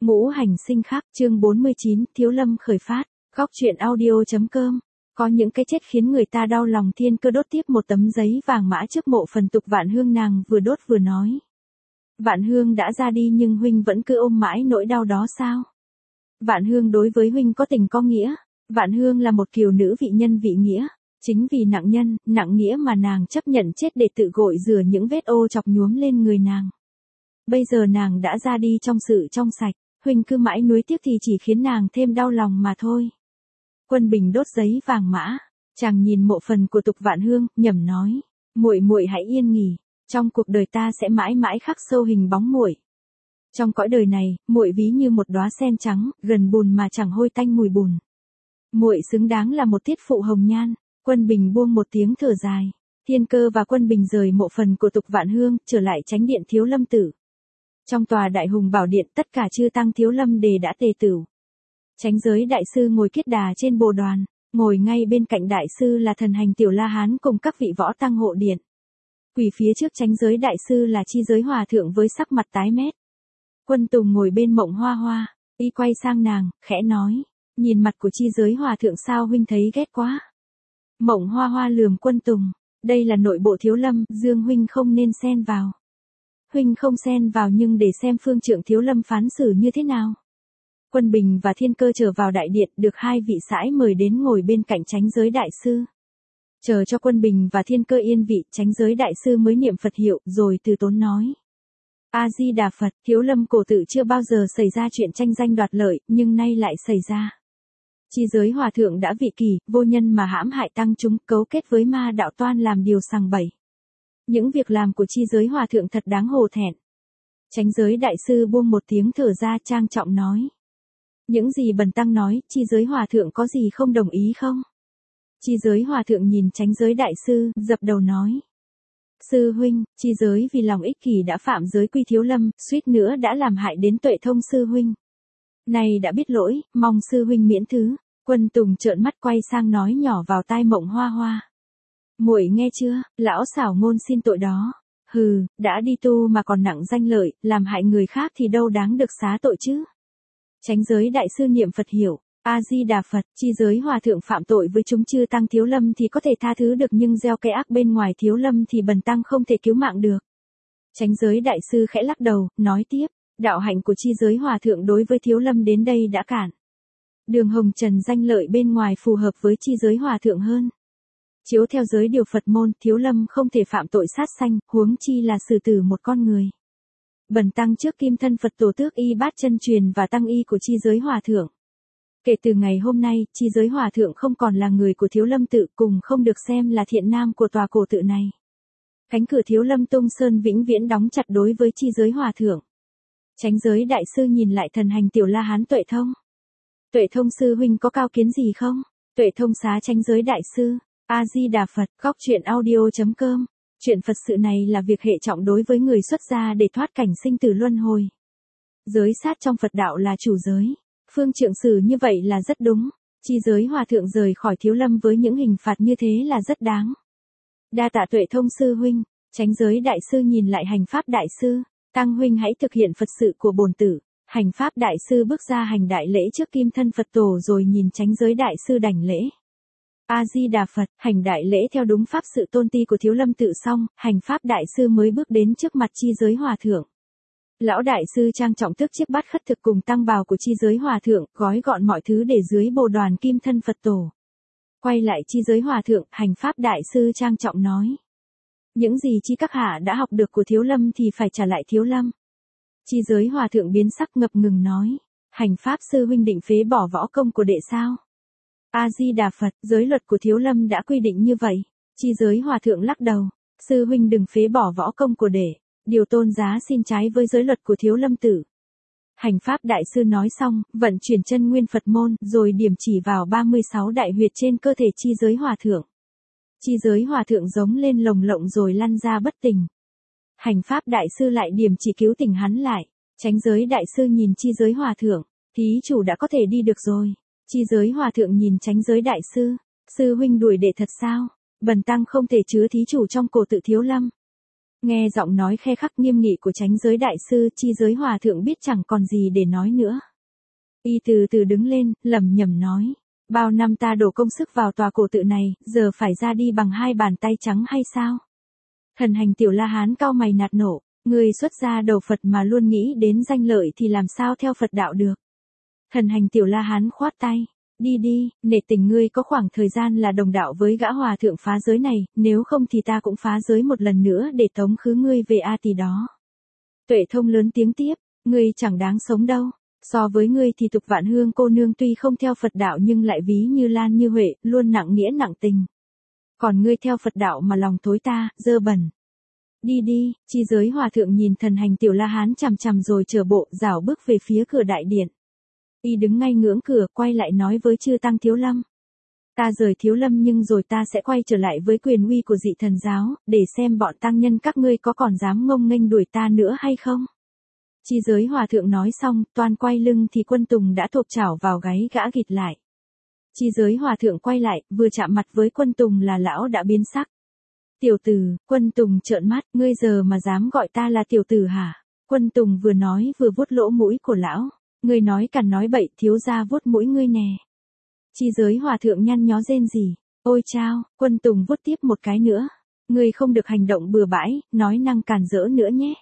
Ngũ hành sinh khắc, chương 49, Thiếu Lâm khởi phát, góc truyện audio.com. Có những cái chết khiến người ta đau lòng. Thiên Cơ đốt tiếp một tấm giấy vàng mã trước mộ phần Tục Vạn Hương, nàng vừa đốt vừa nói. Vạn Hương đã ra đi nhưng huynh vẫn cứ ôm mãi nỗi đau đó sao? Vạn Hương đối với huynh có tình có nghĩa. Vạn Hương là một kiều nữ vị nhân vị nghĩa. Chính vì nặng nhân, nặng nghĩa mà nàng chấp nhận chết để tự gội rửa những vết ô chọc nhuốm lên người nàng. Bây giờ nàng đã ra đi trong sự trong sạch. Huynh cứ mãi nuối tiếc thì chỉ khiến nàng thêm đau lòng mà thôi. Quân Bình đốt giấy vàng mã, chàng nhìn mộ phần của Tục Vạn Hương, nhẩm nói: muội muội hãy yên nghỉ, trong cuộc đời ta sẽ mãi mãi khắc sâu hình bóng muội. Trong cõi đời này, muội ví như một đóa sen trắng, gần bùn mà chẳng hôi tanh mùi bùn. Muội xứng đáng là một tiết phụ hồng nhan. Quân Bình buông một tiếng thở dài. Thiên Cơ và Quân Bình rời mộ phần của Tục Vạn Hương, trở lại chánh điện Thiếu Lâm Tử. Trong tòa Đại Hùng Bảo Điện, tất cả chư tăng Thiếu Lâm đề đã tề tửu. Chánh giới đại sư ngồi kiết đà trên bồ đoàn, ngồi ngay bên cạnh đại sư là Thần Hành Tiểu La Hán cùng các vị võ tăng hộ điện. Quỳ phía trước chánh giới đại sư là Chi Giới Hòa Thượng với sắc mặt tái mét. Quân Tùng ngồi bên Mộng Hoa Hoa, y quay sang nàng, khẽ nói: nhìn mặt của Chi Giới Hòa Thượng sao huynh thấy ghét quá. Mộng Hoa Hoa lườm Quân Tùng: đây là nội bộ Thiếu Lâm, Dương huynh không nên xen vào. Huynh không xen vào nhưng để xem phương trượng Thiếu Lâm phán xử như thế nào. Quân Bình và Thiên Cơ trở vào đại điện, được hai vị sãi mời đến ngồi bên cạnh chánh giới đại sư. Chờ cho Quân Bình và Thiên Cơ yên vị, chánh giới đại sư mới niệm Phật hiệu, rồi từ tốn nói: A Di Đà Phật. Thiếu Lâm cổ tự chưa bao giờ xảy ra chuyện tranh danh đoạt lợi, nhưng nay lại xảy ra. Chi Giới Hòa Thượng đã vị kỷ, vô nhân mà hãm hại tăng chúng, cấu kết với ma đạo toan làm điều sằng bậy. Những việc làm của Chi Giới Hòa Thượng thật đáng hổ thẹn. Chánh giới đại sư buông một tiếng thở ra, trang trọng nói: những gì bần tăng nói, Chi Giới Hòa Thượng có gì không đồng ý không? Chi Giới Hòa Thượng nhìn chánh giới đại sư, dập đầu nói: sư huynh, Chi Giới vì lòng ích kỷ đã phạm giới quy Thiếu Lâm, suýt nữa đã làm hại đến Tuệ Thông sư huynh. Này đã biết lỗi, mong sư huynh miễn thứ. Quân Tùng trợn mắt quay sang nói nhỏ vào tai Mộng Hoa Hoa: muội nghe chưa, lão xảo ngôn xin tội đó. Hừ, đã đi tu mà còn nặng danh lợi, làm hại người khác thì đâu đáng được xá tội chứ. Chánh giới đại sư niệm Phật hiệu: A Di Đà Phật. Chi Giới Hòa Thượng phạm tội với chúng chư tăng Thiếu Lâm thì có thể tha thứ được, nhưng gieo cái ác bên ngoài Thiếu Lâm thì bần tăng không thể cứu mạng được. Chánh giới đại sư khẽ lắc đầu, nói tiếp: đạo hạnh của Chi Giới Hòa Thượng đối với Thiếu Lâm đến đây đã cản. Đường hồng trần danh lợi bên ngoài phù hợp với Chi Giới Hòa Thượng hơn. Chiếu theo giới điều Phật môn, Thiếu Lâm không thể phạm tội sát sanh, huống chi là xử tử một con người. Bần tăng trước kim thân Phật tổ tước y bát chân truyền và tăng y của Chi Giới Hòa Thượng. Kể từ ngày hôm nay, Chi Giới Hòa Thượng không còn là người của Thiếu Lâm tự, cùng không được xem là thiện nam của tòa cổ tự này. Cánh cửa Thiếu Lâm Tung Sơn vĩnh viễn đóng chặt đối với Chi Giới Hòa Thượng. Chánh giới đại sư nhìn lại Thần Hành Tiểu La Hán Tuệ Thông. Tuệ Thông sư huynh có cao kiến gì không? Tuệ Thông xá chánh giới đại sư: A Di Đà Phật. Góc truyện audio.com. Chuyện Phật sự này là việc hệ trọng đối với người xuất gia để thoát cảnh sinh tử luân hồi. Giới sát trong Phật đạo là chủ giới. Phương trượng xử như vậy là rất đúng. Chi Giới Hòa Thượng rời khỏi Thiếu Lâm với những hình phạt như thế là rất đáng. Đa tạ Tuệ Thông sư huynh. Chánh giới đại sư nhìn lại Hành Pháp đại sư: tăng huynh hãy thực hiện Phật sự của bổn tử. Hành Pháp đại sư bước ra hành đại lễ trước kim thân Phật tổ rồi nhìn chánh giới đại sư đảnh lễ. A Di Đà Phật. Hành đại lễ theo đúng pháp sự tôn ti của Thiếu Lâm tự xong, Hành Pháp đại sư mới bước đến trước mặt Chi Giới Hòa Thượng. Lão đại sư trang trọng thức chiếc bát khất thực cùng tăng bào của Chi Giới Hòa Thượng, gói gọn mọi thứ để dưới bồ đoàn kim thân Phật tổ. Quay lại Chi Giới Hòa Thượng, Hành Pháp đại sư trang trọng nói: những gì chi các hạ đã học được của Thiếu Lâm thì phải trả lại Thiếu Lâm. Chi Giới Hòa Thượng biến sắc ngập ngừng nói: Hành Pháp sư huynh định phế bỏ võ công của đệ sao? A Di Đà Phật. Giới luật của Thiếu Lâm đã quy định như vậy. Chi Giới Hòa Thượng lắc đầu: sư huynh đừng phế bỏ võ công của đệ. Điều tôn giá xin trái với giới luật của Thiếu Lâm tử. Hành Pháp đại sư nói xong, vận chuyển chân nguyên Phật môn, rồi điểm chỉ vào 36 đại huyệt trên cơ thể Chi Giới Hòa Thượng. Chi Giới Hòa Thượng giống lên lồng lộng rồi lăn ra bất tỉnh. Hành Pháp đại sư lại điểm chỉ cứu tỉnh hắn lại. Chánh giới đại sư nhìn Chi Giới Hòa Thượng: thí chủ đã có thể đi được rồi. Chi Giới Hòa Thượng nhìn chánh giới đại sư: sư huynh đuổi đệ thật sao? Bần tăng không thể chứa thí chủ trong cổ tự Thiếu Lâm. Nghe giọng nói khe khắc nghiêm nghị của chánh giới đại sư, chi giới hòa thượng biết chẳng còn gì để nói nữa. Y từ từ đứng lên, lẩm nhẩm nói. Bao năm ta đổ công sức vào tòa cổ tự này, giờ phải ra đi bằng hai bàn tay trắng hay sao? Thần hành Tiểu La Hán cau mày nạt nộ. Người xuất gia đầu Phật mà luôn nghĩ đến danh lợi thì làm sao theo Phật đạo được? Thần hành Tiểu La Hán khoát tay. Đi đi, nể tình ngươi có khoảng thời gian là đồng đạo với gã hòa thượng phá giới này, nếu không thì ta cũng phá giới một lần nữa để tống khứ ngươi về A Tỳ đó. Tuệ Thông lớn tiếng tiếp, ngươi chẳng đáng sống đâu. So với ngươi thì Tục Vạn Hương cô nương tuy không theo Phật đạo nhưng lại ví như Lan như Huệ, luôn nặng nghĩa nặng tình. Còn ngươi theo Phật đạo mà lòng thối ta, dơ bẩn. Đi đi, chi giới hòa thượng nhìn thần hành Tiểu La Hán chằm chằm rồi trở bộ, rảo bước về phía cửa đại điện. Y đứng ngay ngưỡng cửa, quay lại nói với chư tăng Thiếu Lâm. Ta rời Thiếu Lâm nhưng rồi ta sẽ quay trở lại với quyền uy của Dị Thần giáo, để xem bọn tăng nhân các ngươi có còn dám ngông nghênh đuổi ta nữa hay không. Chi giới hòa thượng nói xong, toan quay lưng thì Quân Tùng đã thộp chảo vào gáy gã gịt lại. Chi giới hòa thượng quay lại, vừa chạm mặt với Quân Tùng là lão đã biến sắc. Tiểu tử, Quân Tùng trợn mắt, ngươi giờ mà dám gọi ta là tiểu tử hả? Quân Tùng vừa nói vừa vuốt lỗ mũi của lão. Ngươi nói cằn nói bậy, thiếu gia vuốt mũi ngươi nè. Chi giới hòa thượng nhăn nhó rên rỉ. Ôi chao, Quân Tùng vuốt tiếp một cái nữa. Ngươi không được hành động bừa bãi, nói năng càn rỡ nữa nhé.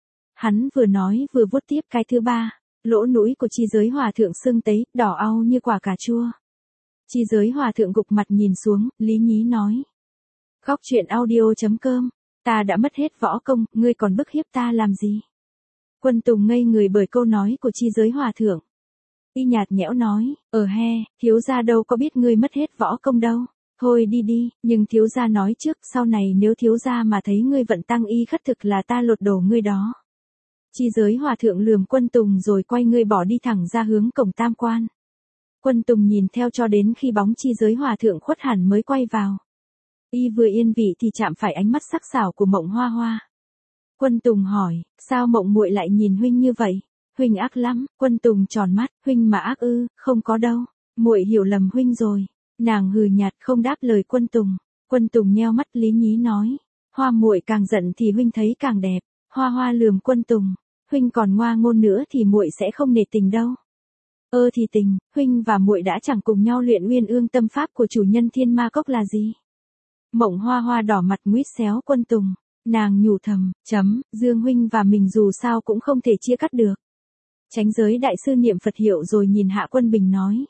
Hắn vừa nói vừa vuốt tiếp cái thứ ba. Lỗ mũi của chi giới hòa thượng sưng tấy, đỏ au như quả cà chua. Chi giới hòa thượng gục mặt nhìn xuống, lý nhí nói. Khóc chuyện audio.com, ta đã mất hết võ công, ngươi còn bức hiếp ta làm gì? Quân Tùng ngây người bởi câu nói của chi giới hòa thượng. Y nhạt nhẽo nói, thiếu gia đâu có biết ngươi mất hết võ công đâu. Thôi đi đi, nhưng thiếu gia nói trước, sau này nếu thiếu gia mà thấy ngươi vận tăng y khất thực là ta lột đổ ngươi đó. Chi giới hòa thượng lườm Quân Tùng rồi quay người bỏ đi thẳng ra hướng cổng Tam Quan. Quân Tùng nhìn theo cho đến khi bóng chi giới hòa thượng khuất hẳn mới quay vào. Y vừa yên vị thì chạm phải ánh mắt sắc sảo của Mộng Hoa Hoa. Quân Tùng hỏi, sao Mộng muội lại nhìn huynh như vậy? Huynh ác lắm. Quân Tùng tròn mắt, huynh mà ác ư? Không có đâu. Muội hiểu lầm huynh rồi. Nàng hừ nhạt không đáp lời Quân Tùng. Quân Tùng nheo mắt lý nhí nói, Hoa muội càng giận thì huynh thấy càng đẹp. Hoa Hoa lườm Quân Tùng, huynh còn ngoa ngôn nữa thì muội sẽ không nể tình đâu. Thì tình, huynh và muội đã chẳng cùng nhau luyện Uyên Ương tâm pháp của chủ nhân Thiên Ma Cốc là gì? Mộng Hoa Hoa đỏ mặt nguýt xéo Quân Tùng, nàng nhủ thầm, Dương huynh và mình dù sao cũng không thể chia cắt được. Chánh giới đại sư niệm Phật hiệu rồi nhìn Hạ Quân Bình nói.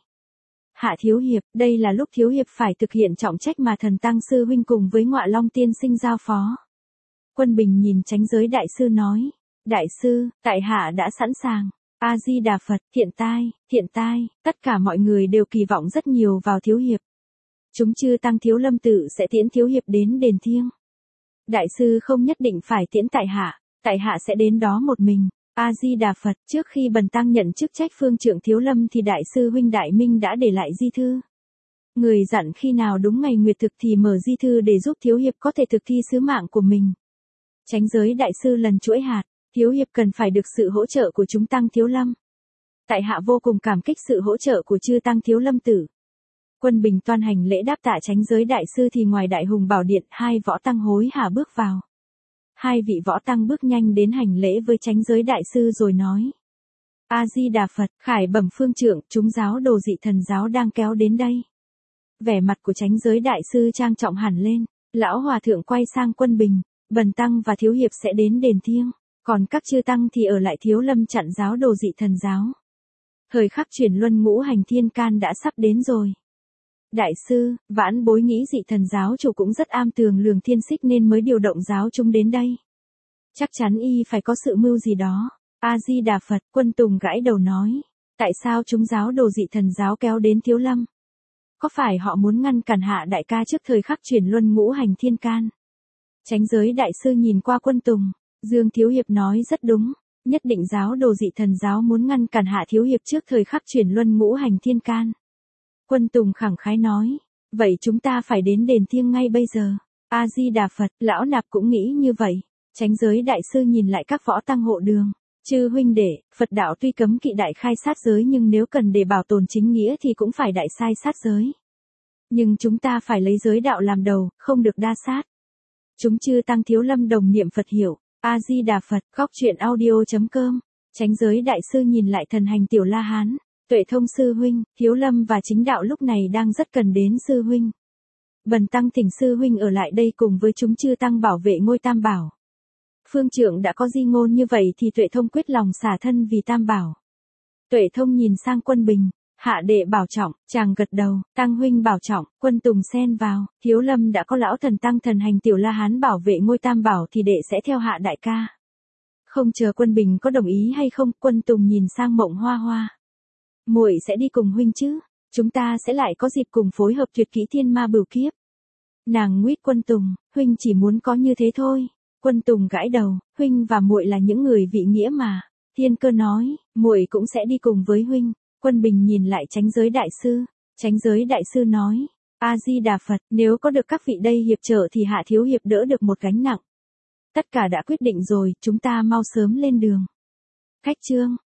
Hạ thiếu hiệp, đây là lúc thiếu hiệp phải thực hiện trọng trách mà thần tăng sư huynh cùng với Ngọa Long tiên sinh giao phó. Quân Bình nhìn chánh giới đại sư nói, đại sư, tại hạ đã sẵn sàng. A Di Đà Phật, hiện tại, tất cả mọi người đều kỳ vọng rất nhiều vào thiếu hiệp. Chúng chư tăng Thiếu Lâm tự sẽ tiễn thiếu hiệp đến đền thiêng. Đại sư không nhất định phải tiễn tại hạ sẽ đến đó một mình. A Di Đà Phật, trước khi bần tăng nhận chức trách phương trưởng Thiếu Lâm thì đại sư huynh Đại Minh đã để lại di thư. Người dặn khi nào đúng ngày nguyệt thực thì mở di thư để giúp thiếu hiệp có thể thực thi sứ mạng của mình. Chánh giới đại sư lần chuỗi hạt, thiếu hiệp cần phải được sự hỗ trợ của chúng tăng Thiếu Lâm. Tại hạ vô cùng cảm kích sự hỗ trợ của chư tăng Thiếu Lâm tử. Quân Bình toan hành lễ đáp tạ chánh giới đại sư thì ngoài Đại Hùng Bảo Điện, hai võ tăng hối hả bước vào. Hai vị võ tăng bước nhanh đến hành lễ với chánh giới đại sư rồi nói. A Di Đà Phật, khải bẩm phương trưởng, chúng giáo đồ Dị Thần giáo đang kéo đến đây. Vẻ mặt của chánh giới đại sư trang trọng hẳn lên, lão hòa thượng quay sang Quân Bình, bần tăng và thiếu hiệp sẽ đến đền thiêng, còn các chư tăng thì ở lại Thiếu Lâm chặn giáo đồ Dị Thần giáo. Thời khắc chuyển luân ngũ hành thiên can đã sắp đến rồi. Đại sư, vãn bối nghĩ Dị Thần giáo chủ cũng rất am tường lường thiên xích nên mới điều động giáo chúng đến đây. Chắc chắn y phải có sự mưu gì đó. A Di Đà Phật, Quân Tùng gãi đầu nói. Tại sao chúng giáo đồ Dị Thần giáo kéo đến Thiếu Lâm? Có phải họ muốn ngăn cản Hạ đại ca trước thời khắc chuyển luân ngũ hành thiên can? Chánh giới đại sư nhìn qua Quân Tùng, Dương thiếu hiệp nói rất đúng, nhất định giáo đồ Dị Thần giáo muốn ngăn cản Hạ thiếu hiệp trước thời khắc chuyển luân ngũ hành thiên can. Quân Tùng khẳng khái nói, vậy chúng ta phải đến đền thiêng ngay bây giờ. A Di Đà Phật, lão nạp cũng nghĩ như vậy. Chánh giới đại sư nhìn lại các võ tăng hộ đường, chư huynh đệ, Phật đạo tuy cấm kỵ đại khai sát giới nhưng nếu cần để bảo tồn chính nghĩa thì cũng phải đại sai sát giới. Nhưng chúng ta phải lấy giới đạo làm đầu, không được đa sát. Chúng chư tăng Thiếu Lâm đồng niệm Phật hiệu, A Di Đà Phật, góc truyện audio.com. Chánh giới đại sư nhìn lại thần hành Tiểu La Hán, Tuệ Thông sư huynh, Thiếu Lâm và Chính Đạo lúc này đang rất cần đến sư huynh. Bần tăng thỉnh sư huynh ở lại đây cùng với chúng chư tăng bảo vệ ngôi Tam Bảo. Phương trượng đã có di ngôn như vậy thì Tuệ Thông quyết lòng xả thân vì Tam Bảo. Tuệ Thông nhìn sang Quân Bình, hạ đệ bảo trọng, chàng gật đầu, tăng huynh bảo trọng, Quân Tùng xen vào, Thiếu Lâm đã có lão thần tăng thần hành Tiểu La Hán bảo vệ ngôi Tam Bảo thì đệ sẽ theo hạ đại ca. Không chờ Quân Bình có đồng ý hay không, Quân Tùng nhìn sang Mộng Hoa Hoa. Muội sẽ đi cùng huynh chứ, chúng ta sẽ lại có dịp cùng phối hợp tuyệt kỹ Thiên Ma Bửu Kiếp. Nàng nguyết Quân Tùng, huynh chỉ muốn có như thế thôi. Quân Tùng gãi đầu, huynh và muội là những người vị nghĩa mà. Thiên Cơ nói, muội cũng sẽ đi cùng với huynh. Quân Bình nhìn lại Chánh giới đại sư. Chánh giới đại sư nói, A Di Đà Phật, nếu có được các vị đây hiệp trợ thì Hạ thiếu hiệp đỡ được một gánh nặng. Tất cả đã quyết định rồi, chúng ta mau sớm lên đường. Khách trương,